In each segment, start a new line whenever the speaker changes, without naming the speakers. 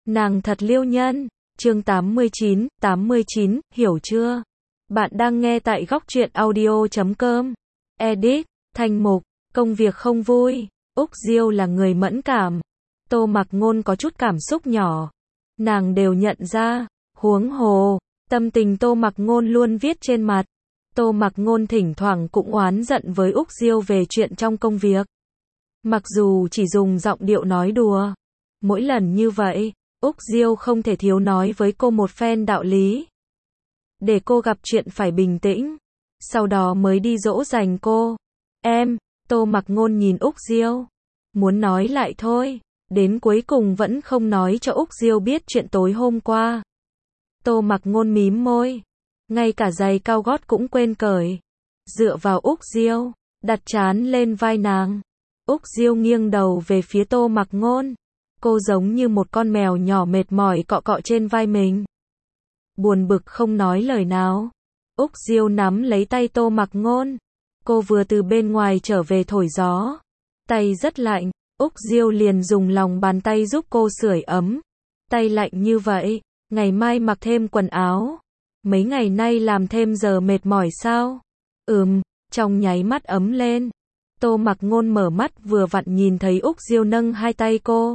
Nàng thật liêu nhân. Chương 89, hiểu chưa? Bạn đang nghe tại góc truyện audio.com. Edit, Thanh Mục, công việc không vui. Úc Diêu là người mẫn cảm. Tô Mặc Ngôn có chút cảm xúc nhỏ. Nàng đều nhận ra, huống hồ, tâm tình Tô Mặc Ngôn luôn viết trên mặt. Tô Mặc Ngôn thỉnh thoảng cũng oán giận với Úc Diêu về chuyện trong công việc. Mặc dù chỉ dùng giọng điệu nói đùa. Mỗi lần như vậy, Úc Diêu không thể thiếu nói với cô một phen đạo lý. Để cô gặp chuyện phải bình tĩnh. Sau đó mới đi dỗ dành cô. Tô Mặc Ngôn nhìn Úc Diêu. Muốn nói lại thôi. Đến cuối cùng vẫn không nói cho Úc Diêu biết chuyện tối hôm qua. Tô Mặc Ngôn mím môi. Ngay cả giày cao gót cũng quên cởi. Dựa vào Úc Diêu, đặt trán lên vai nàng. Úc Diêu nghiêng đầu về phía Tô Mặc Ngôn. Cô giống như một con mèo nhỏ mệt mỏi cọ cọ trên vai mình. Buồn bực không nói lời nào. Úc Diêu nắm lấy tay Tô Mặc Ngôn. Cô vừa từ bên ngoài trở về thổi gió. Tay rất lạnh. Úc Diêu liền dùng lòng bàn tay giúp cô sưởi ấm. Tay lạnh như vậy, ngày mai mặc thêm quần áo. Mấy ngày nay làm thêm giờ mệt mỏi sao? Trong nháy mắt ấm lên. Tô Mặc Ngôn mở mắt vừa vặn nhìn thấy Úc Diêu nâng hai tay cô.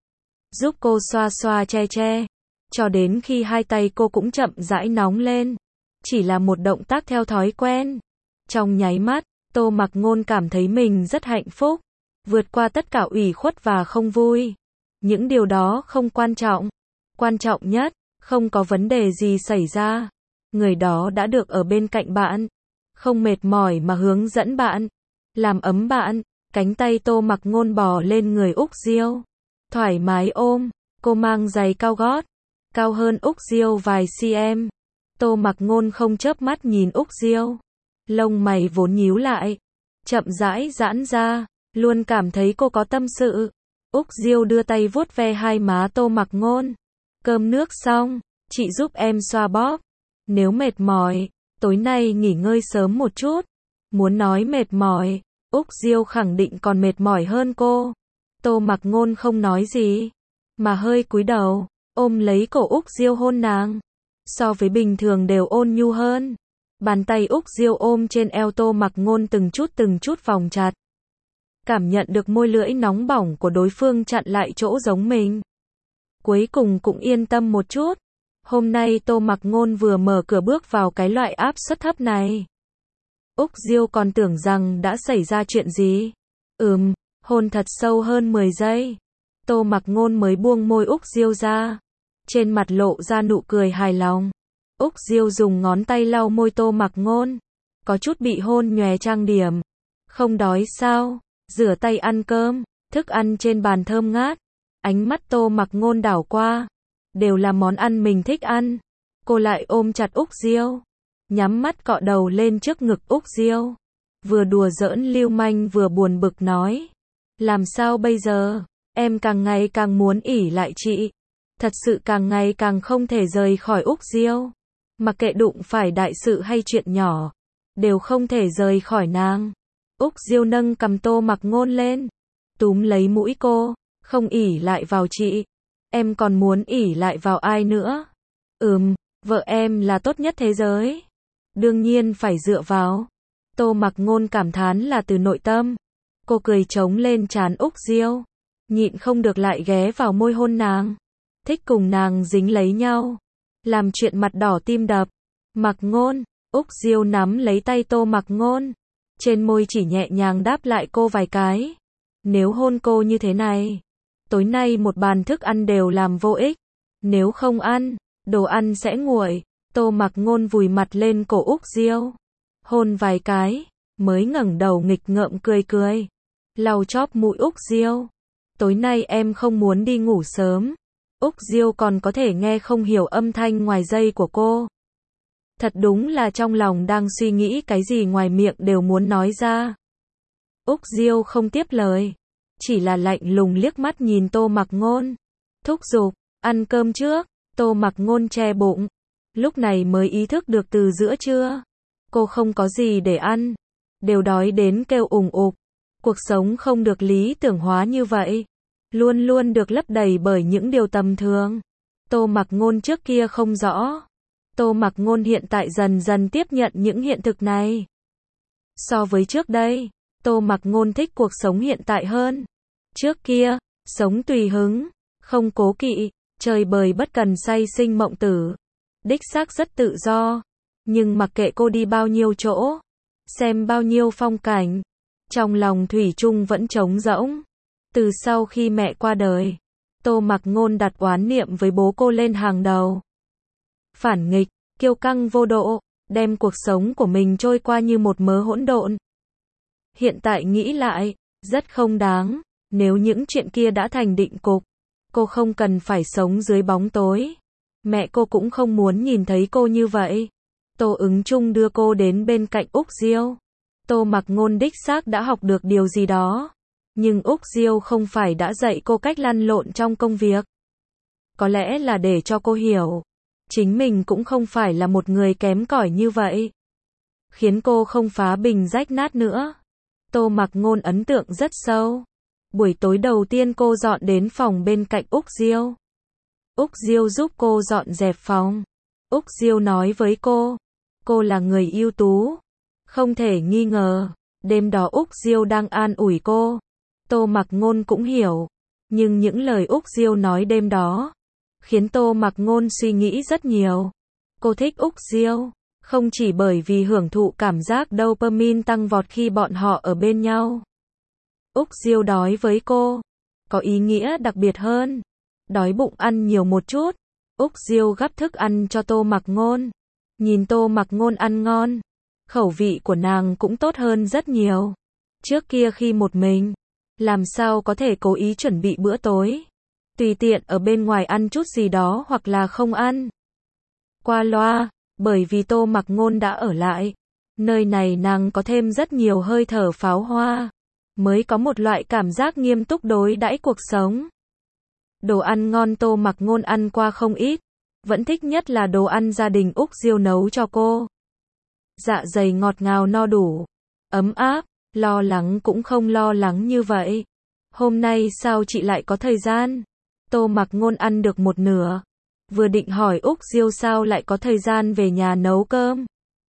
Giúp cô xoa xoa che che. Cho đến khi hai tay cô cũng chậm rãi nóng lên. Chỉ là một động tác theo thói quen. Trong nháy mắt, Tô Mặc Ngôn cảm thấy mình rất hạnh phúc. Vượt qua tất cả ủy khuất và không vui. Những điều đó không quan trọng. Quan trọng nhất, không có vấn đề gì xảy ra. Người đó đã được ở bên cạnh bạn. Không mệt mỏi mà hướng dẫn bạn. Làm ấm bạn. Cánh tay Tô Mặc Ngôn bò lên người Úc Diêu. Thoải mái ôm. Cô mang giày cao gót. Cao hơn Úc Diêu vài cm. Tô Mặc Ngôn không chớp mắt nhìn Úc Diêu. Lông mày vốn nhíu lại. Chậm rãi giãn ra. Luôn cảm thấy cô có tâm sự. Úc Diêu đưa tay vuốt ve hai má Tô Mặc Ngôn. Cơm nước xong, chị giúp em xoa bóp. Nếu mệt mỏi, tối nay nghỉ ngơi sớm một chút. Muốn nói mệt mỏi, Úc Diêu khẳng định còn mệt mỏi hơn cô. Tô Mặc Ngôn không nói gì, mà hơi cúi đầu, ôm lấy cổ Úc Diêu hôn nàng. So với bình thường đều ôn nhu hơn. Bàn tay Úc Diêu ôm trên eo Tô Mặc Ngôn từng chút vòng chặt. Cảm nhận được môi lưỡi nóng bỏng của đối phương chặn lại chỗ giống mình. Cuối cùng cũng yên tâm một chút. Hôm nay Tô Mặc Ngôn vừa mở cửa bước vào cái loại áp suất thấp này. Úc Diêu còn tưởng rằng đã xảy ra chuyện gì. Hôn thật sâu hơn 10 giây. Tô Mặc Ngôn mới buông môi Úc Diêu ra. Trên mặt lộ ra nụ cười hài lòng. Úc Diêu dùng ngón tay lau môi Tô Mặc Ngôn. Có chút bị hôn nhòe trang điểm. Không đói sao? Rửa tay ăn cơm. Thức ăn trên bàn thơm ngát. Ánh mắt Tô Mặc Ngôn đảo qua. Đều là món ăn mình thích ăn. Cô lại ôm chặt Úc Diêu. Nhắm mắt cọ đầu lên trước ngực Úc Diêu. Vừa đùa giỡn lưu manh vừa buồn bực nói. Làm sao bây giờ? Em càng ngày càng muốn ỷ lại chị. Thật sự càng ngày càng không thể rời khỏi Úc Diêu. Mặc kệ đụng phải đại sự hay chuyện nhỏ. Đều không thể rời khỏi nàng. Úc Diêu nâng cầm Tô Mặc Ngôn lên. Túm lấy mũi cô. Không ỷ lại vào chị. Em còn muốn ỷ lại vào ai nữa? Vợ em là tốt nhất thế giới. Đương nhiên phải dựa vào. Tô Mặc Ngôn cảm thán là từ nội tâm. Cô cười trống lên trán Úc Diêu. Nhịn không được lại ghé vào môi hôn nàng. Thích cùng nàng dính lấy nhau. Làm chuyện mặt đỏ tim đập. Mặc Ngôn. Úc Diêu nắm lấy tay Tô Mặc Ngôn. Trên môi chỉ nhẹ nhàng đáp lại cô vài cái. Nếu hôn cô như thế này, tối nay một bàn thức ăn đều làm vô ích. Nếu không ăn, đồ ăn sẽ nguội. Tô Mặc Ngôn vùi mặt lên cổ Úc Diêu. Hôn vài cái, mới ngẩng đầu nghịch ngợm cười. Lau chóp mũi Úc Diêu. Tối nay em không muốn đi ngủ sớm. Úc Diêu còn có thể nghe không hiểu âm thanh ngoài dây của cô. Thật đúng là trong lòng đang suy nghĩ cái gì ngoài miệng đều muốn nói ra. Úc Diêu không tiếp lời. Chỉ là lạnh lùng liếc mắt nhìn Tô Mặc Ngôn. Thúc giục, ăn cơm trước. Tô Mặc Ngôn che bụng. Lúc này mới ý thức được từ giữa trưa. Cô không có gì để ăn. Đều đói đến kêu ủng ục. Cuộc sống không được lý tưởng hóa như vậy. luôn luôn được lấp đầy bởi những điều tầm thường. Tô Mặc Ngôn trước kia không rõ. Tô Mặc Ngôn hiện tại dần dần tiếp nhận những hiện thực này. So với trước đây, Tô Mặc Ngôn thích cuộc sống hiện tại hơn. Trước kia, sống tùy hứng, không cố kỵ, chơi bời bất cần say sinh mộng tử. Đích xác rất tự do. Nhưng mặc kệ cô đi bao nhiêu chỗ, xem bao nhiêu phong cảnh, trong lòng thủy chung vẫn trống rỗng. Từ sau khi mẹ qua đời, Tô Mặc Ngôn đặt oán niệm với bố cô lên hàng đầu. Phản nghịch, kiêu căng vô độ, đem cuộc sống của mình trôi qua như một mớ hỗn độn. Hiện tại nghĩ lại, rất không đáng. Nếu những chuyện kia đã thành định cục, cô không cần phải sống dưới bóng tối. Mẹ cô cũng không muốn nhìn thấy cô như vậy. Tô Ứng Chung đưa cô đến bên cạnh Úc Diêu. Tô Mặc Ngôn đích xác đã học được điều gì đó. Nhưng Úc Diêu không phải đã dạy cô cách lăn lộn trong công việc. Có lẽ là để cho cô hiểu, chính mình cũng không phải là một người kém cỏi như vậy. Khiến cô không phá bình rách nát nữa. Tô Mặc Ngôn ấn tượng rất sâu. Buổi tối đầu tiên cô dọn đến phòng bên cạnh Úc Diêu. Úc Diêu giúp cô dọn dẹp phòng. Úc Diêu nói với cô là người ưu tú. Không thể nghi ngờ, đêm đó Úc Diêu đang an ủi cô. Tô Mặc Ngôn cũng hiểu. Nhưng những lời Úc Diêu nói đêm đó, khiến Tô Mặc Ngôn suy nghĩ rất nhiều. Cô thích Úc Diêu, không chỉ bởi vì hưởng thụ cảm giác dopamine tăng vọt khi bọn họ ở bên nhau. Úc Diêu đói với cô, có ý nghĩa đặc biệt hơn. Đói bụng ăn nhiều một chút. Úc Diêu gắp thức ăn cho Tô Mặc Ngôn. Nhìn Tô Mặc Ngôn ăn ngon, khẩu vị của nàng cũng tốt hơn rất nhiều. Trước kia khi một mình, làm sao có thể cố ý chuẩn bị bữa tối. Tùy tiện ở bên ngoài ăn chút gì đó hoặc là không ăn. Qua loa, bởi vì Tô Mặc Ngôn đã ở lại. Nơi này nàng có thêm rất nhiều hơi thở pháo hoa. Mới có một loại cảm giác nghiêm túc đối đãi cuộc sống. Đồ ăn ngon Tô Mặc Ngôn ăn qua không ít. Vẫn thích nhất là đồ ăn gia đình Úc Diêu nấu cho cô. Dạ dày ngọt ngào no đủ, ấm áp, lo lắng cũng không lo lắng như vậy. Hôm nay sao chị lại có thời gian? Tô Mặc Ngôn ăn được một nửa. Vừa định hỏi Úc Diêu sao lại có thời gian về nhà nấu cơm.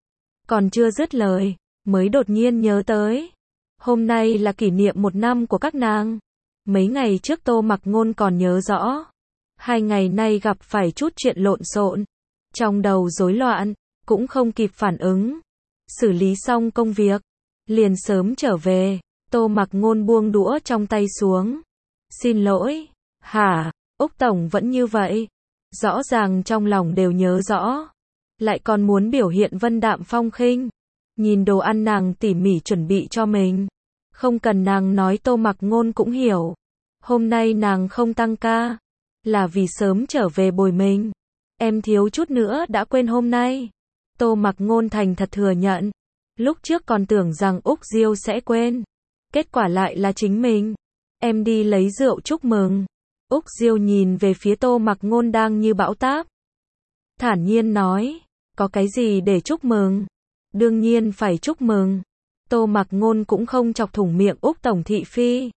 Còn chưa dứt lời, mới đột nhiên nhớ tới. Hôm nay là kỷ niệm 1 năm của các nàng. Mấy ngày trước Tô Mặc Ngôn còn nhớ rõ. 2 ngày nay gặp phải chút chuyện lộn xộn. Trong đầu rối loạn, cũng không kịp phản ứng. Xử lý xong công việc, liền sớm trở về. Tô Mặc Ngôn buông đũa trong tay xuống. Xin lỗi. Hả? Úc Tổng vẫn như vậy. Rõ ràng trong lòng đều nhớ rõ. Lại còn muốn biểu hiện vân đạm phong khinh. Nhìn đồ ăn nàng tỉ mỉ chuẩn bị cho mình. Không cần nàng nói Tô Mặc Ngôn cũng hiểu. Hôm nay nàng không tăng ca, là vì sớm trở về bồi mình. Em thiếu chút nữa đã quên hôm nay. Tô Mặc Ngôn thành thật thừa nhận. Lúc trước còn tưởng rằng Úc Diêu sẽ quên. Kết quả lại là chính mình. Em đi lấy rượu chúc mừng. Úc Diêu nhìn về phía Tô Mặc Ngôn đang như bão táp. Thản nhiên nói, có cái gì để chúc mừng? Đương nhiên phải chúc mừng. Tô Mặc Ngôn cũng không chọc thủng miệng Úc Tổng thị phi.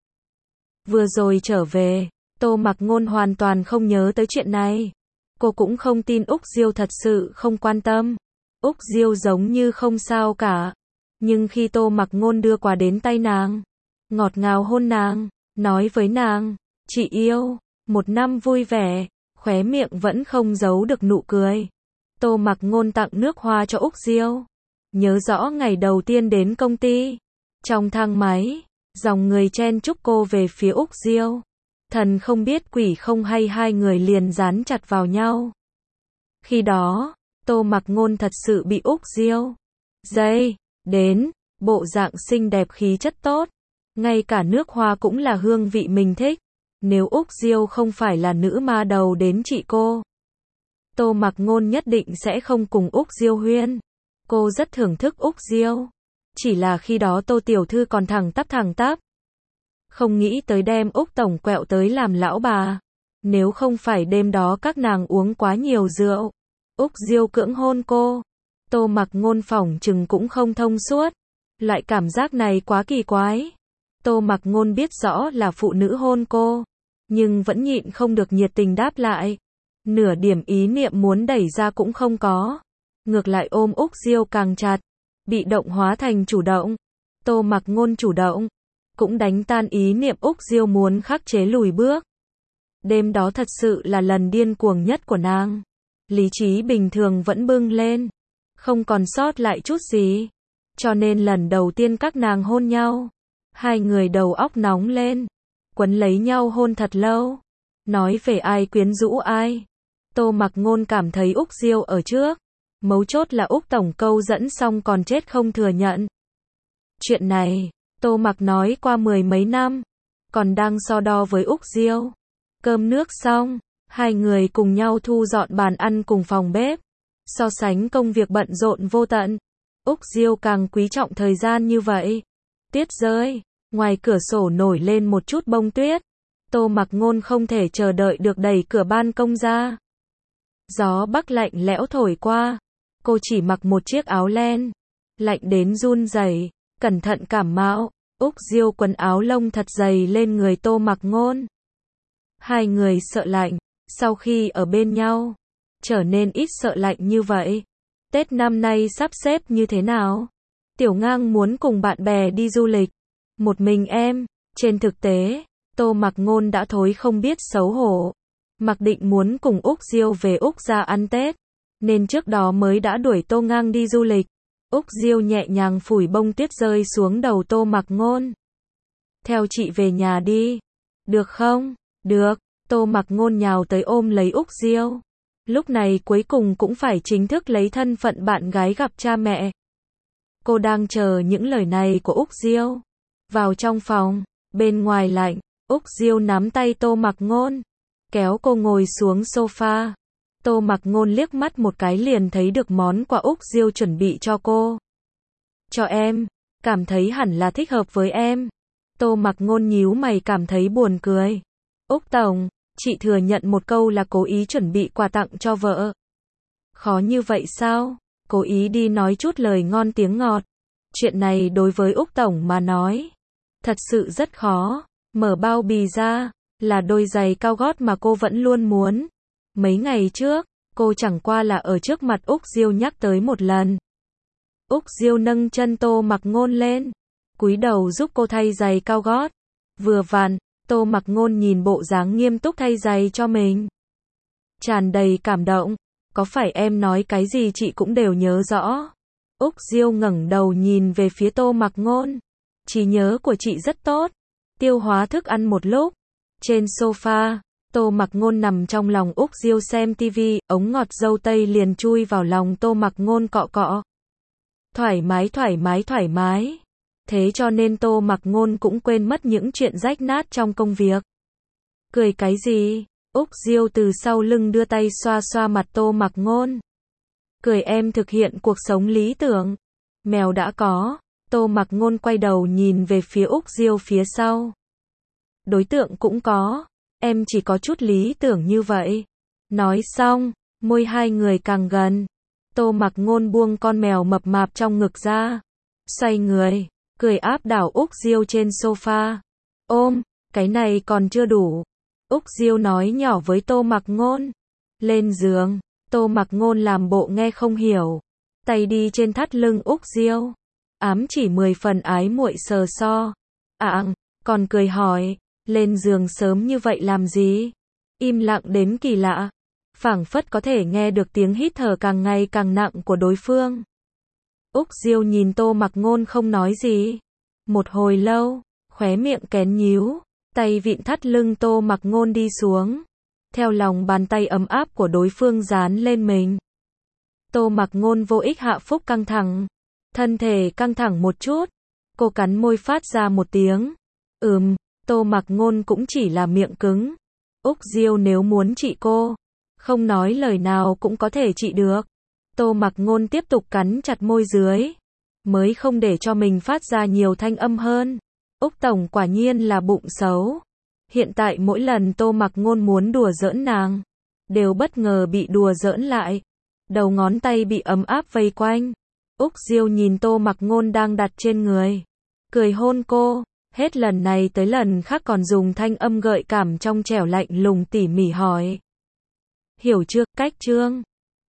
Vừa rồi trở về, Tô Mặc Ngôn hoàn toàn không nhớ tới chuyện này. Cô cũng không tin Úc Diêu thật sự không quan tâm. Úc Diêu giống như không sao cả. Nhưng khi Tô Mặc Ngôn đưa quà đến tay nàng, ngọt ngào hôn nàng, nói với nàng, chị yêu, 1 năm vui vẻ, khóe miệng vẫn không giấu được nụ cười. Tô Mặc Ngôn tặng nước hoa cho Úc Diêu. Nhớ rõ ngày đầu tiên đến công ty. Trong thang máy, dòng người chen chúc cô về phía Úc Diêu. Thần không biết quỷ không hay hai người liền dán chặt vào nhau. Khi đó, Tô Mặc Ngôn thật sự bị Úc Diêu dây đến, bộ dạng xinh đẹp khí chất tốt. Ngay cả nước hoa cũng là hương vị mình thích. Nếu Úc Diêu không phải là nữ ma đầu đến chị cô, Tô Mặc Ngôn nhất định sẽ không cùng Úc Diêu huyên. Cô rất thưởng thức Úc Diêu. Chỉ là khi đó Tô Tiểu Thư còn thẳng tắp. Không nghĩ tới đem Úc Tổng quẹo tới làm lão bà. Nếu không phải đêm đó các nàng uống quá nhiều rượu, Úc Diêu cưỡng hôn cô, Tô Mặc Ngôn phỏng chừng cũng không thông suốt. Loại cảm giác này quá kỳ quái. Tô Mặc Ngôn biết rõ là phụ nữ hôn cô, nhưng vẫn nhịn không được nhiệt tình đáp lại. Nửa điểm ý niệm muốn đẩy ra cũng không có. Ngược lại ôm Úc Diêu càng chặt, bị động hóa thành chủ động. Tô Mặc Ngôn chủ động, cũng đánh tan ý niệm Úc Diêu muốn khắc chế lùi bước. Đêm đó thật sự là lần điên cuồng nhất của nàng. Lý trí bình thường vẫn bừng lên, không còn sót lại chút gì. Cho nên lần đầu tiên các nàng hôn nhau, hai người đầu óc nóng lên, quấn lấy nhau hôn thật lâu. Nói về ai quyến rũ ai. Tô Mặc Ngôn cảm thấy Úc Diêu ở trước. Mấu chốt là Úc tổng câu dẫn xong còn chết không thừa nhận. Chuyện này, Tô Mặc nói qua 10 mấy năm, còn đang so đo với Úc Diêu. Cơm nước xong, hai người cùng nhau thu dọn bàn ăn cùng phòng bếp. So sánh công việc bận rộn vô tận, Úc Diêu càng quý trọng thời gian như vậy. Tuyết rơi, ngoài cửa sổ nổi lên một chút bông tuyết. Tô Mặc Ngôn không thể chờ đợi được đẩy cửa ban công ra. Gió bắc lạnh lẽo thổi qua, cô chỉ mặc một chiếc áo len, lạnh đến run rẩy, cẩn thận cảm mạo. Úc Diêu quần áo lông thật dày lên người Tô Mặc Ngôn. Hai người sợ lạnh, sau khi ở bên nhau, trở nên ít sợ lạnh như vậy. Tết năm nay sắp xếp như thế nào? Tiểu Ngang muốn cùng bạn bè đi du lịch. Một mình em, trên thực tế, Tô Mặc Ngôn đã thối không biết xấu hổ. Mặc Định muốn cùng Úc Diêu về Úc gia ăn Tết, nên trước đó mới đã đuổi Tô Ngang đi du lịch. Úc Diêu nhẹ nhàng phủi bông tuyết rơi xuống đầu Tô Mặc Ngôn. Theo chị về nhà đi. Được không? Được. Tô Mặc Ngôn nhào tới ôm lấy Úc Diêu. Lúc này cuối cùng cũng phải chính thức lấy thân phận bạn gái gặp cha mẹ. Cô đang chờ những lời này của Úc Diêu. Vào trong phòng, bên ngoài lạnh, Úc Diêu nắm tay Tô Mặc Ngôn, kéo cô ngồi xuống sofa. Tô Mặc Ngôn liếc mắt một cái liền thấy được món quà Úc Diêu chuẩn bị cho cô. Cho em, cảm thấy hẳn là thích hợp với em. Tô Mặc Ngôn nhíu mày cảm thấy buồn cười. Úc tổng, chị thừa nhận một câu là cố ý chuẩn bị quà tặng cho vợ. Khó như vậy sao? Cố ý đi nói chút lời ngon tiếng ngọt. Chuyện này đối với Úc tổng mà nói, thật sự rất khó. Mở bao bì ra, là đôi giày cao gót mà cô vẫn luôn muốn. Mấy ngày trước, cô chẳng qua là ở trước mặt Úc Diêu nhắc tới một lần. Úc Diêu nâng chân Tô Mặc Ngôn lên, cúi đầu giúp cô thay giày cao gót. Vừa vặn, Tô Mặc Ngôn nhìn bộ dáng nghiêm túc thay giày cho mình, tràn đầy cảm động. Có phải em nói cái gì chị cũng đều nhớ rõ? Úc Diêu ngẩng đầu nhìn về phía Tô Mặc Ngôn. Trí nhớ của chị rất tốt. Tiêu hóa thức ăn một lúc. Trên sofa, Tô Mặc Ngôn nằm trong lòng Úc Diêu xem tivi, ống ngọt dâu tây liền chui vào lòng Tô Mặc Ngôn cọ cọ. Thoải mái thoải mái thoải mái. Thế cho nên Tô Mặc Ngôn cũng quên mất những chuyện rách nát trong công việc. Cười cái gì? Úc Diêu từ sau lưng đưa tay xoa xoa mặt Tô Mặc Ngôn. Cười em thực hiện cuộc sống lý tưởng. Mèo đã có. Tô Mặc Ngôn quay đầu nhìn về phía Úc Diêu phía sau. Đối tượng cũng có. Em chỉ có chút lý tưởng như vậy. Nói xong, môi hai người càng gần. Tô Mặc Ngôn buông con mèo mập mạp trong ngực ra. Xoay người, cười áp đảo Úc Diêu trên sofa. Ôm, cái này còn chưa đủ. Úc Diêu nói nhỏ với Tô Mặc Ngôn. Lên giường, Tô Mặc Ngôn làm bộ nghe không hiểu. Tay đi trên thắt lưng Úc Diêu. Ám chỉ 10 phần ái muội sờ so. Còn cười hỏi, lên giường sớm như vậy làm gì? Im lặng đến kỳ lạ. Phảng phất có thể nghe được tiếng hít thở càng ngày càng nặng của đối phương. Úc Diêu nhìn Tô Mặc Ngôn không nói gì. Một hồi lâu, khóe miệng kén nhíu, tay vịn thắt lưng Tô Mặc Ngôn đi xuống. Theo lòng bàn tay ấm áp của đối phương dán lên mình. Tô Mặc Ngôn vô ích hạ phúc căng thẳng. Thân thể căng thẳng một chút. Cô cắn môi phát ra một tiếng. Tô Mặc Ngôn cũng chỉ là miệng cứng. Úc Diêu nếu muốn trị cô, không nói lời nào cũng có thể trị được. Tô Mặc Ngôn tiếp tục cắn chặt môi dưới, mới không để cho mình phát ra nhiều thanh âm hơn. Úc tổng quả nhiên là bụng xấu. Hiện tại mỗi lần Tô Mặc Ngôn muốn đùa giỡn nàng, đều bất ngờ bị đùa giỡn lại. Đầu ngón tay bị ấm áp vây quanh. Úc Diêu nhìn Tô Mặc Ngôn đang đặt trên người, cười hôn cô. Hết lần này tới lần khác còn dùng thanh âm gợi cảm trong trẻo lạnh lùng tỉ mỉ hỏi. Hiểu chưa, cách Trương?